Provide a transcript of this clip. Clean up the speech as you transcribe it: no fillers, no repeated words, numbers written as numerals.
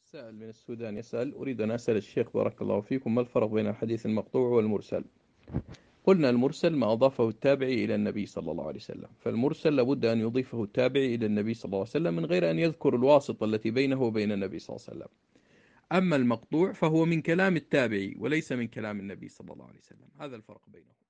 سائل من السودان يسأل: أريد أن أسأل الشيخ بارك الله فيكم، ما الفرق بين الحديث المقطوع والمرسل؟ قلنا المرسل ما أضافه التابعي إلى النبي صلى الله عليه وسلم، فالمرسل لابد أن يضيفه التابعي إلى النبي صلى الله عليه وسلم من غير أن يذكر الواسطة التي بينه وبين النبي صلى الله عليه وسلم. أما المقطوع فهو من كلام التابعي وليس من كلام النبي صلى الله عليه وسلم، هذا الفرق بينهم.